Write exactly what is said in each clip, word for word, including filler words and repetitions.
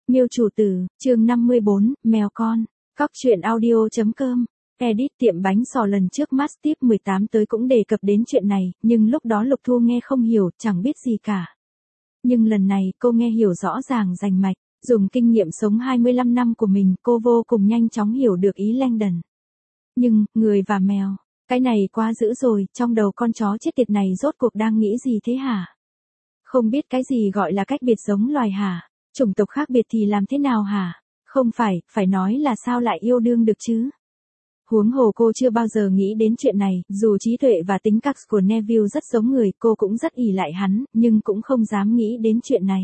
Miêu chủ tử, chương năm mươi bốn, mèo con. Cóc truyện audio chấm com. Edit tiệm bánh xò lần trước Mastiff mười tám tới cũng đề cập đến chuyện này, nhưng lúc đó Lục Thu nghe không hiểu, chẳng biết gì cả. Nhưng lần này cô nghe hiểu rõ ràng rành mạch, dùng kinh nghiệm sống hai mươi lăm năm của mình, cô vô cùng nhanh chóng hiểu được ý Langdon. Nhưng, người và mèo, cái này quá dữ rồi, trong đầu con chó chết tiệt này rốt cuộc đang nghĩ gì thế hả? Không biết cái gì gọi là cách biệt giống loài hả? Chủng tộc khác biệt thì làm thế nào hả? Không phải, phải nói là sao lại yêu đương được chứ? Huống hồ cô chưa bao giờ nghĩ đến chuyện này, dù trí tuệ và tính cách của Neville rất giống người, cô cũng rất ỷ lại hắn, nhưng cũng không dám nghĩ đến chuyện này.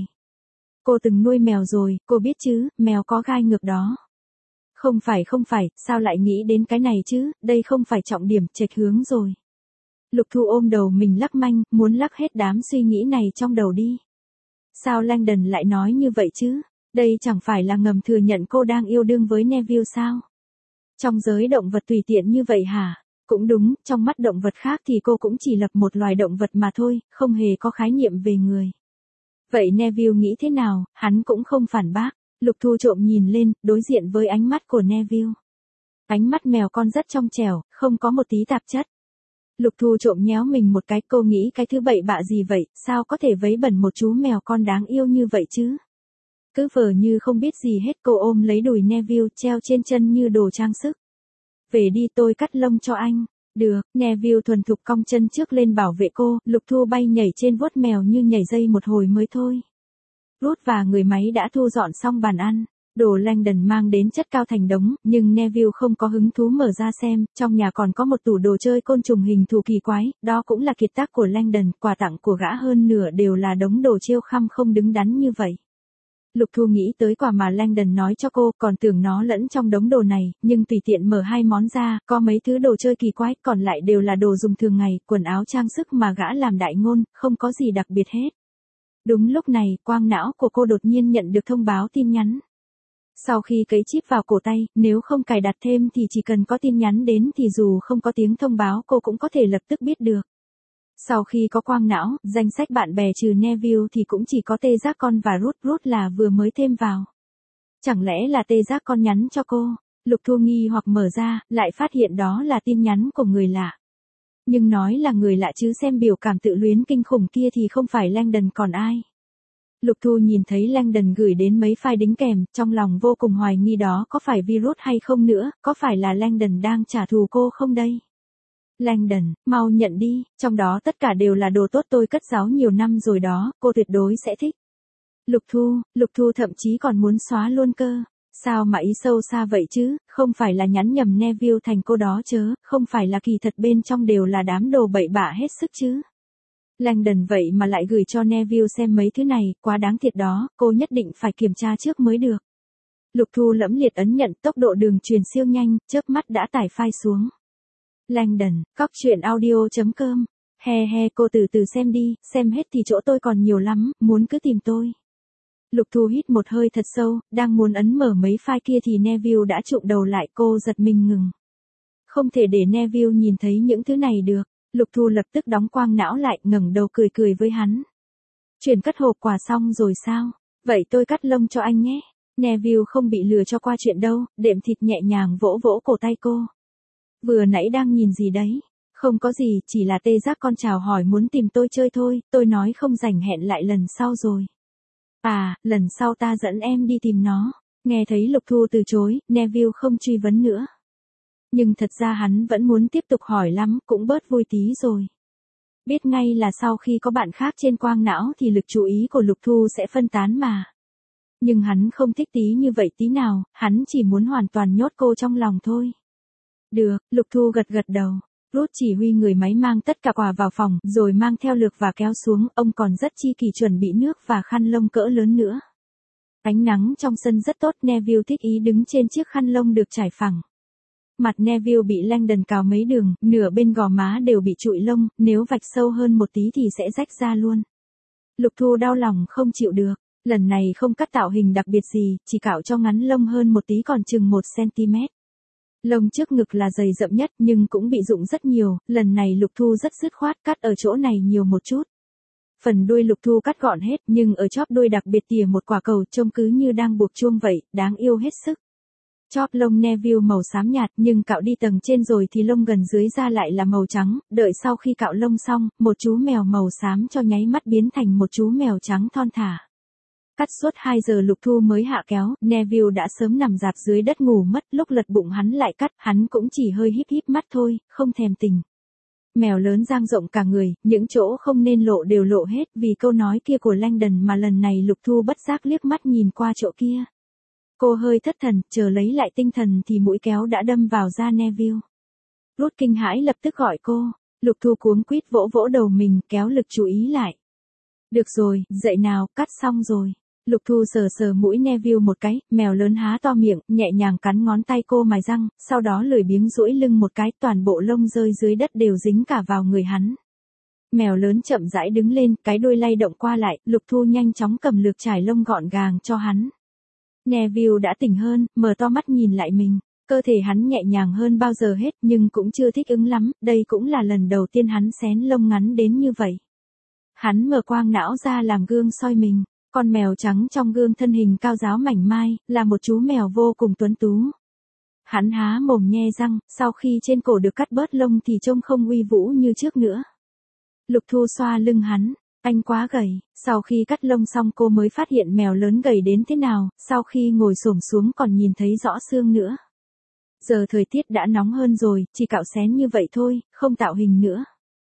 Cô từng nuôi mèo rồi, cô biết chứ, mèo có gai ngược đó. Không phải không phải, sao lại nghĩ đến cái này chứ, đây không phải trọng điểm, chệch hướng rồi. Lục Thu ôm đầu mình lắc manh, muốn lắc hết đám suy nghĩ này trong đầu đi. Sao Langdon lại nói như vậy chứ? Đây chẳng phải là ngầm thừa nhận cô đang yêu đương với Neville sao? Trong giới động vật tùy tiện như vậy hả? Cũng đúng, trong mắt động vật khác thì cô cũng chỉ lập một loài động vật mà thôi, không hề có khái niệm về người. Vậy Neville nghĩ thế nào, hắn cũng không phản bác. Lục Thu trộm nhìn lên, đối diện với ánh mắt của Neville. Ánh mắt mèo con rất trong trẻo, không có một tí tạp chất. Lục Thu trộm nhéo mình một cái, cô nghĩ cái thứ bậy bạ gì vậy, sao có thể vấy bẩn một chú mèo con đáng yêu như vậy chứ? Cứ vờ như không biết gì hết, cô ôm lấy đùi Neville treo trên chân như đồ trang sức. Về đi, tôi cắt lông cho anh. Được, Neville thuần thục cong chân trước lên bảo vệ cô, Lục Thu bay nhảy trên vuốt mèo như nhảy dây một hồi mới thôi. Ruth và người máy đã thu dọn xong bàn ăn. Đồ Langdon mang đến chất cao thành đống, nhưng Neville không có hứng thú mở ra xem, trong nhà còn có một tủ đồ chơi côn trùng hình thù kỳ quái, đó cũng là kiệt tác của Langdon, quà tặng của gã hơn nửa đều là đống đồ trêu khăm không đứng đắn như vậy. Lục Thu nghĩ tới quà mà Langdon nói cho cô, còn tưởng nó lẫn trong đống đồ này, nhưng tùy tiện mở hai món ra, có mấy thứ đồ chơi kỳ quái, còn lại đều là đồ dùng thường ngày, quần áo trang sức mà gã làm đại ngôn, không có gì đặc biệt hết. Đúng lúc này, quang não của cô đột nhiên nhận được thông báo tin nhắn. Sau khi cấy chip vào cổ tay, nếu không cài đặt thêm thì chỉ cần có tin nhắn đến thì dù không có tiếng thông báo cô cũng có thể lập tức biết được. Sau khi có quang não, danh sách bạn bè trừ Neville thì cũng chỉ có Tê Giác Con và Ruth. Ruth là vừa mới thêm vào. Chẳng lẽ là Tê Giác Con nhắn cho cô? Lục Thu nghi hoặc mở ra, lại phát hiện đó là tin nhắn của người lạ. Nhưng nói là người lạ chứ xem biểu cảm tự luyến kinh khủng kia thì không phải Langdon còn ai. Lục Thu nhìn thấy Langdon gửi đến mấy file đính kèm, trong lòng vô cùng hoài nghi đó có phải virus hay không nữa, có phải là Langdon đang trả thù cô không đây? Langdon, mau nhận đi, trong đó tất cả đều là đồ tốt tôi cất giấu nhiều năm rồi đó, cô tuyệt đối sẽ thích. Lục Thu, Lục Thu thậm chí còn muốn xóa luôn cơ. Sao mà ý sâu xa vậy chứ, không phải là nhắn nhầm Neville thành cô đó chớ, không phải là kỳ thật bên trong đều là đám đồ bậy bạ hết sức chứ. Langdon vậy mà lại gửi cho Neville xem mấy thứ này, quá đáng thiệt đó, cô nhất định phải kiểm tra trước mới được. Lục Thu lẫm liệt ấn nhận, tốc độ đường truyền siêu nhanh, chớp mắt đã tải file xuống. Langdon, cóc truyện audio chấm com. He he, cô từ từ xem đi, xem hết thì chỗ tôi còn nhiều lắm, muốn cứ tìm tôi. Lục Thu hít một hơi thật sâu, đang muốn ấn mở mấy file kia thì Neville đã trụm đầu lại, cô giật mình ngừng. Không thể để Neville nhìn thấy những thứ này được. Lục Thu lập tức đóng quang não lại, ngẩng đầu cười cười với hắn. Chuyển cất hộp quà xong rồi sao? Vậy tôi cắt lông cho anh nhé. Neville không bị lừa cho qua chuyện đâu, đệm thịt nhẹ nhàng vỗ vỗ cổ tay cô. Vừa nãy đang nhìn gì đấy? Không có gì, chỉ là Tê Giác Con chào hỏi muốn tìm tôi chơi thôi, tôi nói không rảnh hẹn lại lần sau rồi. À, lần sau ta dẫn em đi tìm nó. Nghe thấy Lục Thu từ chối, Neville không truy vấn nữa. Nhưng thật ra hắn vẫn muốn tiếp tục hỏi lắm, cũng bớt vui tí rồi. Biết ngay là sau khi có bạn khác trên quang não thì lực chú ý của Lục Thu sẽ phân tán mà. Nhưng hắn không thích tí như vậy tí nào, hắn chỉ muốn hoàn toàn nhốt cô trong lòng thôi. Được, Lục Thu gật gật đầu. Ruth chỉ huy người máy mang tất cả quà vào phòng, rồi mang theo lược và kéo xuống, ông còn rất chi kỳ chuẩn bị nước và khăn lông cỡ lớn nữa. Ánh nắng trong sân rất tốt, Neville thích ý đứng trên chiếc khăn lông được trải phẳng. Mặt Neville bị Langdon cào mấy đường, nửa bên gò má đều bị trụi lông, nếu vạch sâu hơn một tí thì sẽ rách ra luôn. Lục Thu đau lòng không chịu được, lần này không cắt tạo hình đặc biệt gì, chỉ cạo cho ngắn lông hơn một tí còn chừng một xăng-ti-mét. Lông trước ngực là dày rậm nhất nhưng cũng bị rụng rất nhiều, lần này Lục Thu rất dứt khoát cắt ở chỗ này nhiều một chút. Phần đuôi Lục Thu cắt gọn hết, nhưng ở chóp đuôi đặc biệt tỉa một quả cầu trông cứ như đang buộc chuông vậy, đáng yêu hết sức. Chóp lông Neville màu xám nhạt, nhưng cạo đi tầng trên rồi thì lông gần dưới da lại là màu trắng, đợi sau khi cạo lông xong, một chú mèo màu xám cho nháy mắt biến thành một chú mèo trắng thon thả. Cắt suốt hai giờ Lục Thu mới hạ kéo, Neville đã sớm nằm rạp dưới đất ngủ mất, lúc lật bụng hắn lại cắt, hắn cũng chỉ hơi híp híp mắt thôi, không thèm tình. Mèo lớn dang rộng cả người, những chỗ không nên lộ đều lộ hết vì câu nói kia của Langdon mà lần này Lục Thu bất giác liếc mắt nhìn qua chỗ kia. Cô hơi thất thần, chờ lấy lại tinh thần thì mũi kéo đã đâm vào da Neville. Rút kinh hãi lập tức gọi cô, Lục Thu cuống quýt vỗ vỗ đầu mình, kéo lực chú ý lại. Được rồi, dậy nào, cắt xong rồi. Lục Thu sờ sờ mũi Neville một cái, mèo lớn há to miệng, nhẹ nhàng cắn ngón tay cô mài răng, sau đó lười biếng duỗi lưng một cái, toàn bộ lông rơi dưới đất đều dính cả vào người hắn. Mèo lớn chậm rãi đứng lên, cái đuôi lay động qua lại, Lục Thu nhanh chóng cầm lược trải lông gọn gàng cho hắn. Neville đã tỉnh hơn, mở to mắt nhìn lại mình, cơ thể hắn nhẹ nhàng hơn bao giờ hết nhưng cũng chưa thích ứng lắm, đây cũng là lần đầu tiên hắn xén lông ngắn đến như vậy. Hắn mở quang não ra làm gương soi mình. Con mèo trắng trong gương thân hình cao ráo mảnh mai, là một chú mèo vô cùng tuấn tú. Hắn há mồm nhe răng, sau khi trên cổ được cắt bớt lông thì trông không uy vũ như trước nữa. Lục Thu xoa lưng hắn, anh quá gầy, sau khi cắt lông xong cô mới phát hiện mèo lớn gầy đến thế nào, sau khi ngồi xổm xuống còn nhìn thấy rõ xương nữa. Giờ thời tiết đã nóng hơn rồi, chỉ cạo xén như vậy thôi, không tạo hình nữa.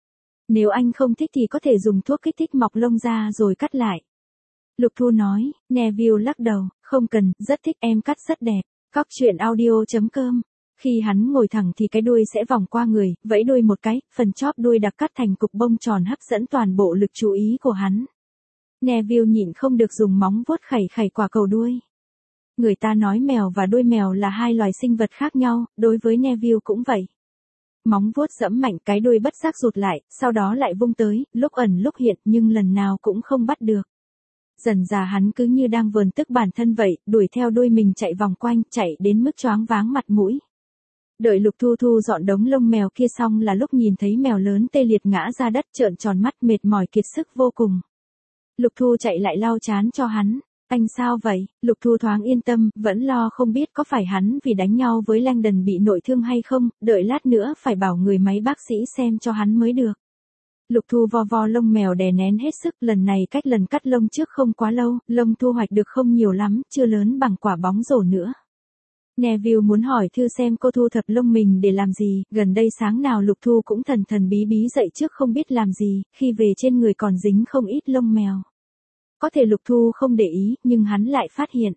Nếu anh không thích thì có thể dùng thuốc kích thích mọc lông ra rồi cắt lại. Lục Thu nói, Neville lắc đầu, không cần, rất thích em cắt rất đẹp. Cóc truyện audio chấm com. Khi hắn ngồi thẳng thì cái đuôi sẽ vòng qua người, vẫy đuôi một cái, phần chóp đuôi đặc cắt thành cục bông tròn hấp dẫn toàn bộ lực chú ý của hắn. Neville nhịn không được dùng móng vuốt khẩy khẩy quả cầu đuôi. Người ta nói mèo và đuôi mèo là hai loài sinh vật khác nhau, đối với Neville cũng vậy. Móng vuốt giẫm mạnh cái đuôi bất giác rụt lại, sau đó lại vung tới, lúc ẩn lúc hiện nhưng lần nào cũng không bắt được. Dần dà hắn cứ như đang vờn tức bản thân vậy, đuổi theo đuôi mình chạy vòng quanh, chạy đến mức choáng váng mặt mũi. Đợi Lục Thu thu dọn đống lông mèo kia xong là lúc nhìn thấy mèo lớn tê liệt ngã ra đất trợn tròn mắt mệt mỏi kiệt sức vô cùng. Lục Thu chạy lại lau chán cho hắn. Anh sao vậy? Lục Thu thoáng yên tâm, vẫn lo không biết có phải hắn vì đánh nhau với Langdon bị nội thương hay không, đợi lát nữa phải bảo người máy bác sĩ xem cho hắn mới được. Lục Thu vo vo lông mèo đè nén hết sức, lần này cách lần cắt lông trước không quá lâu, lông thu hoạch được không nhiều lắm, chưa lớn bằng quả bóng rổ nữa. Neville muốn hỏi Thư xem cô thu thập lông mình để làm gì, gần đây sáng nào Lục Thu cũng thần thần bí bí dậy trước không biết làm gì, khi về trên người còn dính không ít lông mèo. Có thể Lục Thu không để ý, nhưng hắn lại phát hiện.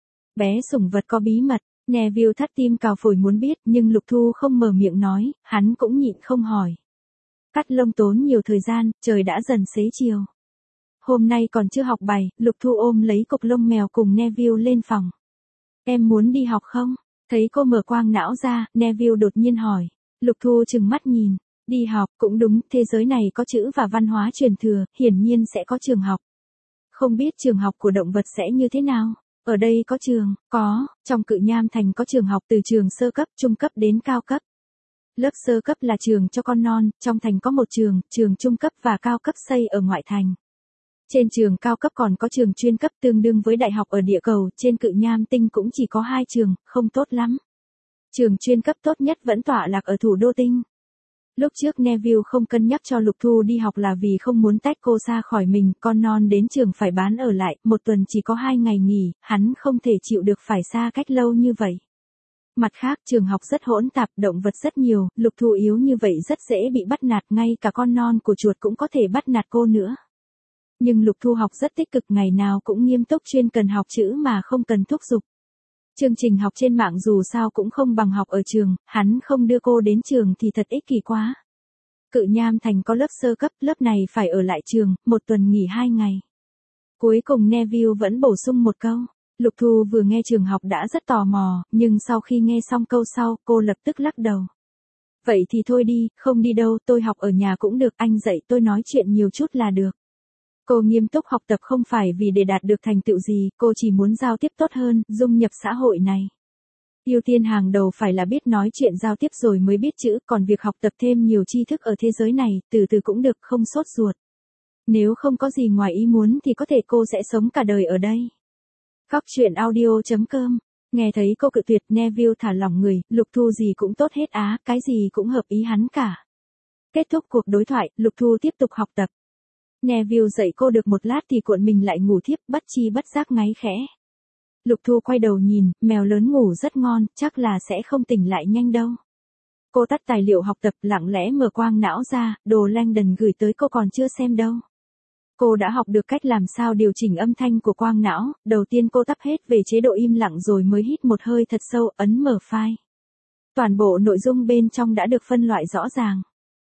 Bé sủng vật có bí mật, Neville thắt tim cào phổi muốn biết, nhưng Lục Thu không mở miệng nói, hắn cũng nhịn không hỏi. Cắt lông tốn nhiều thời gian, trời đã dần xế chiều. Hôm nay còn chưa học bài, Lục Thu ôm lấy cục lông mèo cùng Neville lên phòng. Em muốn đi học không? Thấy cô mở quang não ra, Neville đột nhiên hỏi. Lục Thu trừng mắt nhìn. Đi học, cũng đúng, thế giới này có chữ và văn hóa truyền thừa, hiển nhiên sẽ có trường học. Không biết trường học của động vật sẽ như thế nào? Ở đây có trường, có, trong Cự Nham Thành có trường học từ trường sơ cấp, trung cấp đến cao cấp. Lớp sơ cấp là trường cho con non, trong thành có một trường, trường trung cấp và cao cấp xây ở ngoại thành. Trên trường cao cấp còn có trường chuyên cấp tương đương với đại học ở địa cầu, trên Cự Nham Tinh cũng chỉ có hai trường, không tốt lắm. Trường chuyên cấp tốt nhất vẫn tọa lạc ở thủ đô Tinh. Lúc trước Neville không cân nhắc cho Lục Thu đi học là vì không muốn tách cô ra khỏi mình, con non đến trường phải bán ở lại, một tuần chỉ có hai ngày nghỉ, hắn không thể chịu được phải xa cách lâu như vậy. Mặt khác, trường học rất hỗn tạp, động vật rất nhiều, Lục Thu yếu như vậy rất dễ bị bắt nạt, ngay cả con non của chuột cũng có thể bắt nạt cô nữa. Nhưng Lục Thu học rất tích cực, ngày nào cũng nghiêm túc chuyên cần học chữ mà không cần thúc giục. Chương trình học trên mạng dù sao cũng không bằng học ở trường, hắn không đưa cô đến trường thì thật ích kỷ quá. Cự Nham Thành có lớp sơ cấp, lớp này phải ở lại trường, một tuần nghỉ hai ngày. Cuối cùng Neville vẫn bổ sung một câu. Lục Thu vừa nghe trường học đã rất tò mò, nhưng sau khi nghe xong câu sau, cô lập tức lắc đầu. Vậy thì thôi đi, không đi đâu, tôi học ở nhà cũng được, anh dạy tôi nói chuyện nhiều chút là được. Cô nghiêm túc học tập không phải vì để đạt được thành tựu gì, cô chỉ muốn giao tiếp tốt hơn, dung nhập xã hội này. Ưu tiên hàng đầu phải là biết nói chuyện giao tiếp rồi mới biết chữ, còn việc học tập thêm nhiều tri thức ở thế giới này, từ từ cũng được, không sốt ruột. Nếu không có gì ngoài ý muốn thì có thể cô sẽ sống cả đời ở đây. Cóc truyện audio chấm com. Nghe thấy cô cự tuyệt, Neville thả lỏng người, Lục Thu gì cũng tốt hết á, cái gì cũng hợp ý hắn cả. Kết thúc cuộc đối thoại, Lục Thu tiếp tục học tập. Neville dạy cô được một lát thì cuộn mình lại ngủ thiếp, bất chi bất giác ngáy khẽ. Lục Thu quay đầu nhìn, mèo lớn ngủ rất ngon, chắc là sẽ không tỉnh lại nhanh đâu. Cô tắt tài liệu học tập, lặng lẽ mở quang não ra, đồ Langdon gửi tới cô còn chưa xem đâu. Cô đã học được cách làm sao điều chỉnh âm thanh của quang não, đầu tiên cô tắt hết về chế độ im lặng rồi mới hít một hơi thật sâu, ấn mở file. Toàn bộ nội dung bên trong đã được phân loại rõ ràng.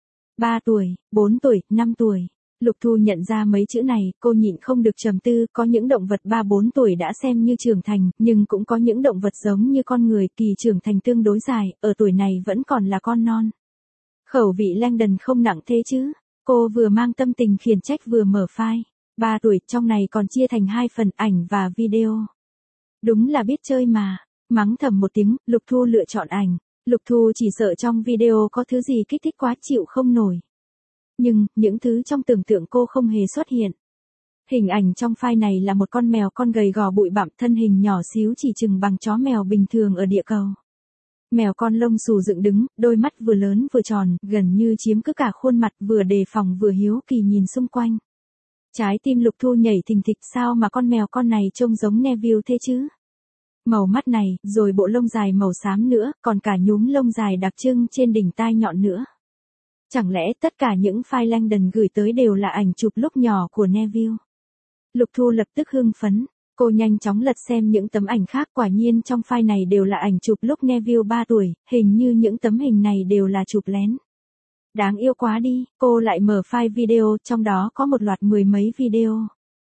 ba tuổi, bốn tuổi, năm tuổi. Lục Thu nhận ra mấy chữ này, cô nhịn không được trầm tư, có những động vật ba bốn tuổi đã xem như trưởng thành, nhưng cũng có những động vật giống như con người, kỳ trưởng thành tương đối dài, ở tuổi này vẫn còn là con non. Khẩu vị Langdon không nặng thế chứ. Cô vừa mang tâm tình khiển trách vừa mở file. ba tuổi, trong này còn chia thành hai phần, ảnh và video. Đúng là biết chơi mà. Mắng thầm một tiếng, Lục Thu lựa chọn ảnh. Lục Thu chỉ sợ trong video có thứ gì kích thích quá chịu không nổi. Nhưng, những thứ trong tưởng tượng cô không hề xuất hiện. Hình ảnh trong file này là một con mèo con gầy gò bụi bặm, thân hình nhỏ xíu chỉ chừng bằng chó mèo bình thường ở địa cầu. Mèo con lông xù dựng đứng, đôi mắt vừa lớn vừa tròn, gần như chiếm cứ cả khuôn mặt, vừa đề phòng vừa hiếu kỳ nhìn xung quanh. Trái tim Lục Thu nhảy thình thịch, sao mà con mèo con này trông giống Neville thế chứ? Màu mắt này, rồi bộ lông dài màu xám nữa, còn cả nhúm lông dài đặc trưng trên đỉnh tai nhọn nữa. Chẳng lẽ tất cả những file Langdon gửi tới đều là ảnh chụp lúc nhỏ của Neville? Lục Thu lập tức hưng phấn. Cô nhanh chóng lật xem những tấm ảnh khác, quả nhiên trong file này đều là ảnh chụp lúc Neville ba tuổi, hình như những tấm hình này đều là chụp lén. Đáng yêu quá đi, cô lại mở file video, trong đó có một loạt mười mấy video.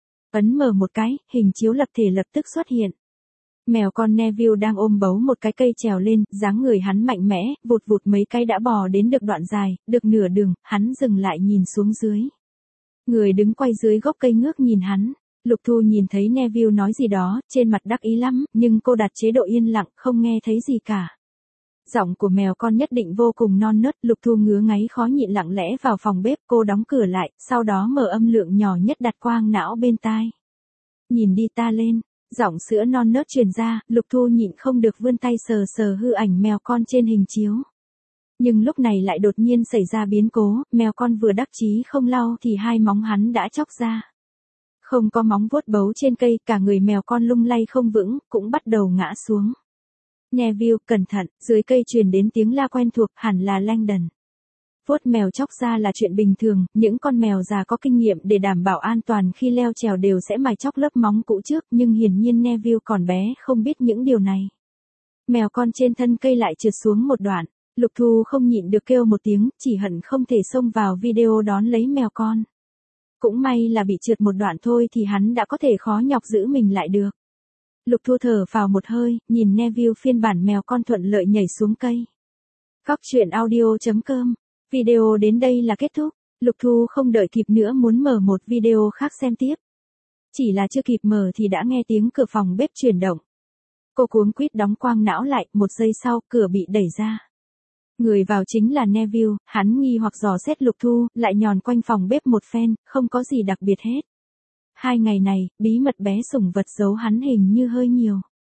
Ấn mở một cái, hình chiếu lập thể lập tức xuất hiện. Mèo con Neville đang ôm bấu một cái cây trèo lên, dáng người hắn mạnh mẽ, vụt vụt mấy cái đã bò đến được đoạn dài, được nửa đường, hắn dừng lại nhìn xuống dưới. Người đứng quay dưới gốc cây ngước nhìn hắn. Lục Thu nhìn thấy Neville nói gì đó, trên mặt đắc ý lắm, nhưng cô đặt chế độ yên lặng, không nghe thấy gì cả. Giọng của mèo con nhất định vô cùng non nớt, Lục Thu ngứa ngáy khó nhịn lặng lẽ vào phòng bếp, cô đóng cửa lại, sau đó mở âm lượng nhỏ nhất đặt quang não bên tai. Nhìn đi ta lên, giọng sữa non nớt truyền ra, Lục Thu nhịn không được vươn tay sờ sờ hư ảnh mèo con trên hình chiếu. Nhưng lúc này lại đột nhiên xảy ra biến cố, mèo con vừa đắc chí không lau thì hai móng hắn đã chóc ra. Không có móng vuốt bấu trên cây, cả người mèo con lung lay không vững, cũng bắt đầu ngã xuống. Neville, cẩn thận, dưới cây truyền đến tiếng la quen thuộc, hẳn là Langdon. Vuốt mèo chóc ra là chuyện bình thường, những con mèo già có kinh nghiệm để đảm bảo an toàn khi leo trèo đều sẽ mài chóc lớp móng cũ trước, nhưng hiển nhiên Neville còn bé không biết những điều này. Mèo con trên thân cây lại trượt xuống một đoạn, Lục Thu không nhịn được kêu một tiếng, chỉ hận không thể xông vào video đón lấy mèo con. Cũng may là bị trượt một đoạn thôi thì hắn đã có thể khó nhọc giữ mình lại được. Lục Thu thở phào một hơi, nhìn Neville phiên bản mèo con thuận lợi nhảy xuống cây. Cóc truyện audio chấm com. Video đến đây là kết thúc. Lục Thu không đợi kịp nữa muốn mở một video khác xem tiếp. Chỉ là chưa kịp mở thì đã nghe tiếng cửa phòng bếp chuyển động. Cô cuống quýt đóng quang não lại, một giây sau cửa bị đẩy ra. Người vào chính là Neville, hắn nghi hoặc dò xét Lục Thu, lại nhòn quanh phòng bếp một phen, không có gì đặc biệt hết. Hai ngày này, bí mật bé sủng vật giấu hắn hình như hơi nhiều.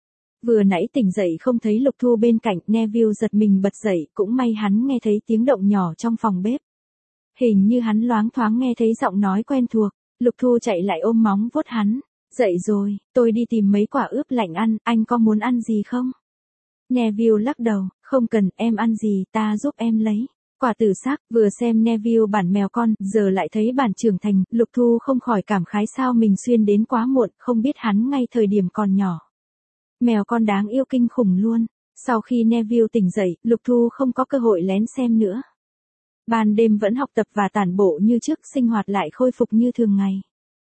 Vừa nãy tỉnh dậy không thấy Lục Thu bên cạnh, Neville giật mình bật dậy, cũng may hắn nghe thấy tiếng động nhỏ trong phòng bếp. Hình như hắn loáng thoáng nghe thấy giọng nói quen thuộc, Lục Thu chạy lại ôm móng vuốt hắn. Dậy rồi, tôi đi tìm mấy quả ướp lạnh ăn, anh có muốn ăn gì không? Neville lắc đầu, không cần, em ăn gì, ta giúp em lấy. Quả tử xác, vừa xem Neville bản mèo con, giờ lại thấy bản trưởng thành, Lục Thu không khỏi cảm khái sao mình xuyên đến quá muộn, không biết hắn ngay thời điểm còn nhỏ. Mèo con đáng yêu kinh khủng luôn. Sau khi Neville tỉnh dậy, Lục Thu không có cơ hội lén xem nữa. Ban đêm vẫn học tập và tản bộ như trước, sinh hoạt lại khôi phục như thường ngày.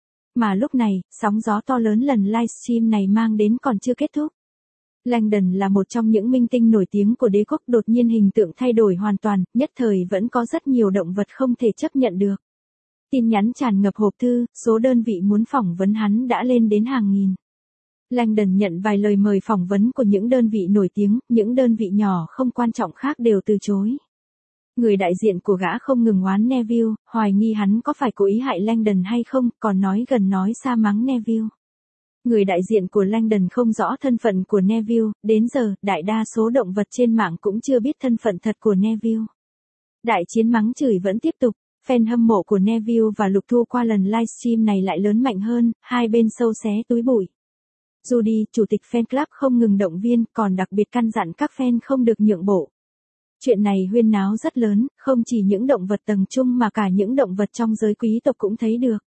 Mà lúc này, sóng gió to lớn lần livestream này mang đến còn chưa kết thúc. Langdon là một trong những minh tinh nổi tiếng của đế quốc, đột nhiên hình tượng thay đổi hoàn toàn, nhất thời vẫn có rất nhiều động vật không thể chấp nhận được. Tin nhắn tràn ngập hộp thư, số đơn vị muốn phỏng vấn hắn đã lên đến hàng nghìn. Langdon nhận vài lời mời phỏng vấn của những đơn vị nổi tiếng, những đơn vị nhỏ không quan trọng khác đều từ chối. Người đại diện của gã không ngừng oán Neville, hoài nghi hắn có phải cố ý hại Langdon hay không, còn nói gần nói xa mắng Neville. Người đại diện của Langdon không rõ thân phận của Neville, đến giờ, đại đa số động vật trên mạng cũng chưa biết thân phận thật của Neville. Đại chiến mắng chửi vẫn tiếp tục, fan hâm mộ của Neville và Lục Thu qua lần livestream này lại lớn mạnh hơn, hai bên sâu xé túi bụi. Judy, chủ tịch fan club không ngừng động viên, còn đặc biệt căn dặn các fan không được nhượng bộ. Chuyện này huyên náo rất lớn, không chỉ những động vật tầng trung mà cả những động vật trong giới quý tộc cũng thấy được.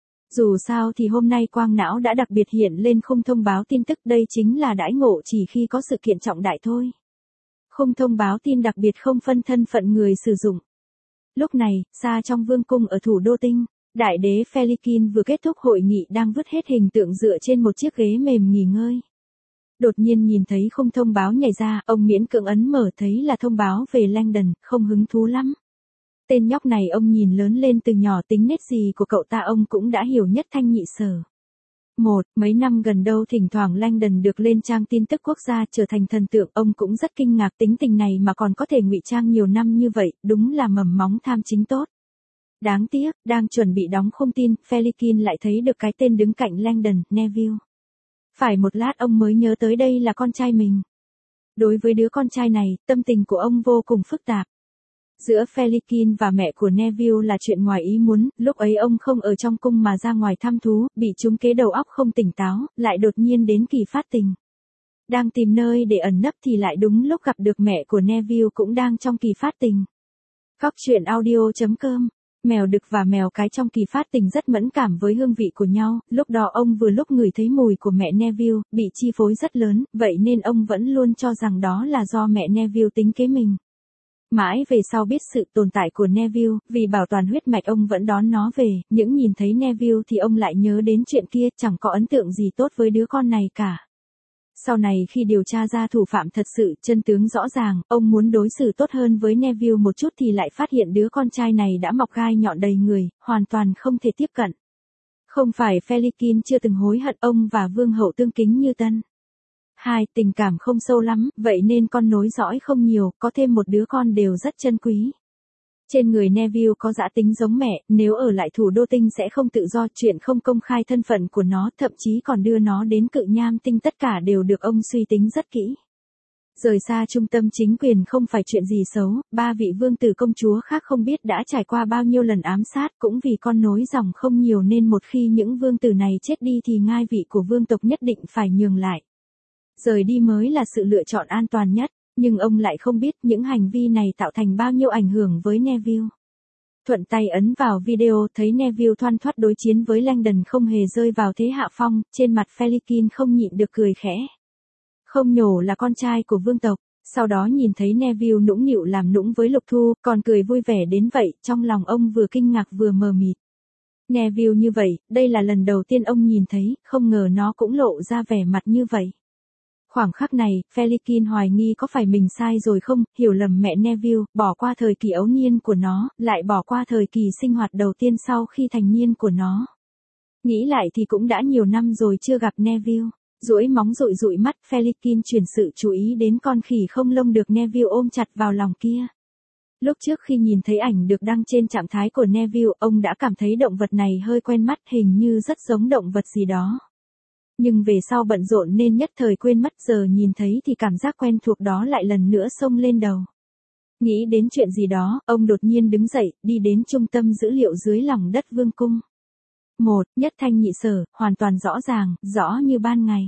Dù sao thì hôm nay quang não đã đặc biệt hiện lên khung thông báo tin tức, đây chính là đãi ngộ chỉ khi có sự kiện trọng đại thôi. Khung thông báo tin đặc biệt không phân thân phận người sử dụng. Lúc này, xa trong vương cung ở thủ đô Tinh, đại đế Felikin vừa kết thúc hội nghị đang vứt hết hình tượng dựa trên một chiếc ghế mềm nghỉ ngơi. Đột nhiên nhìn thấy khung thông báo nhảy ra, ông miễn cưỡng ấn mở thấy là thông báo về Langdon, không hứng thú lắm. Tên nhóc này ông nhìn lớn lên từ nhỏ, tính nết gì của cậu ta ông cũng đã hiểu nhất thanh nhị sở. Một, mấy năm gần đâu thỉnh thoảng Langdon được lên trang tin tức quốc gia trở thành thần tượng, ông cũng rất kinh ngạc tính tình này mà còn có thể ngụy trang nhiều năm như vậy, đúng là mầm móng tham chính tốt. Đáng tiếc, đang chuẩn bị đóng khung tin, Felikin lại thấy được cái tên đứng cạnh Langdon, Neville. Phải một lát ông mới nhớ tới đây là con trai mình. Đối với đứa con trai này, tâm tình của ông vô cùng phức tạp. Giữa Felikin và mẹ của Neville là chuyện ngoài ý muốn, lúc ấy ông không ở trong cung mà ra ngoài thăm thú, bị trúng kế đầu óc không tỉnh táo, lại đột nhiên đến kỳ phát tình. Đang tìm nơi để ẩn nấp thì lại đúng lúc gặp được mẹ của Neville cũng đang trong kỳ phát tình. Cóc truyện audio chấm com. Mèo đực và mèo cái trong kỳ phát tình rất mẫn cảm với hương vị của nhau, lúc đó ông vừa lúc ngửi thấy mùi của mẹ Neville, bị chi phối rất lớn, vậy nên ông vẫn luôn cho rằng đó là do mẹ Neville tính kế mình. Mãi về sau biết sự tồn tại của Neville, vì bảo toàn huyết mạch ông vẫn đón nó về, những nhìn thấy Neville thì ông lại nhớ đến chuyện kia, chẳng có ấn tượng gì tốt với đứa con này cả. Sau này khi điều tra ra thủ phạm thật sự, chân tướng rõ ràng, ông muốn đối xử tốt hơn với Neville một chút thì lại phát hiện đứa con trai này đã mọc gai nhọn đầy người, hoàn toàn không thể tiếp cận. Không phải Felikin chưa từng hối hận, ông và vương hậu tương kính như tân. Hai, tình cảm không sâu lắm, vậy nên con nối dõi không nhiều, có thêm một đứa con đều rất chân quý. Trên người Neville có dã tính giống mẹ, nếu ở lại thủ đô Tinh sẽ không tự do, chuyện không công khai thân phận của nó, thậm chí còn đưa nó đến cự nham tinh, tất cả đều được ông suy tính rất kỹ. Rời xa trung tâm chính quyền không phải chuyện gì xấu, ba vị vương tử công chúa khác không biết đã trải qua bao nhiêu lần ám sát, cũng vì con nối dòng không nhiều nên một khi những vương tử này chết đi thì ngai vị của vương tộc nhất định phải nhường lại. Rời đi mới là sự lựa chọn an toàn nhất. Nhưng ông lại không biết những hành vi này tạo thành bao nhiêu ảnh hưởng với Neville. Thuận tay ấn vào video thấy Neville thoăn thoắt đối chiến với Langdon không hề rơi vào thế hạ phong, trên mặt Felikin không nhịn được cười khẽ. Không nhổ là con trai của vương tộc, sau đó nhìn thấy Neville nũng nịu làm nũng với Lục Thu, còn cười vui vẻ đến vậy, trong lòng ông vừa kinh ngạc vừa mờ mịt. Neville như vậy, đây là lần đầu tiên ông nhìn thấy, không ngờ nó cũng lộ ra vẻ mặt như vậy. Khoảng khắc này, Felikin hoài nghi có phải mình sai rồi không, hiểu lầm mẹ Neville, bỏ qua thời kỳ ấu niên của nó, lại bỏ qua thời kỳ sinh hoạt đầu tiên sau khi thành niên của nó. Nghĩ lại thì cũng đã nhiều năm rồi chưa gặp Neville. Duỗi móng dụi dụi mắt, Felikin chuyển sự chú ý đến con khỉ không lông được Neville ôm chặt vào lòng kia. Lúc trước khi nhìn thấy ảnh được đăng trên trạng thái của Neville, ông đã cảm thấy động vật này hơi quen mắt, hình như rất giống động vật gì đó. Nhưng về sau bận rộn nên nhất thời quên mất, giờ nhìn thấy thì cảm giác quen thuộc đó lại lần nữa xông lên đầu. Nghĩ đến chuyện gì đó, ông đột nhiên đứng dậy, đi đến trung tâm dữ liệu dưới lòng đất vương cung. Một, nhất thanh nhị sở, hoàn toàn rõ ràng, rõ như ban ngày.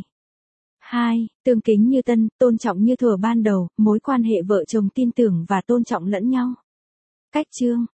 Hai, tương kính như tân, tôn trọng như thuở ban đầu, mối quan hệ vợ chồng tin tưởng và tôn trọng lẫn nhau. Cách chương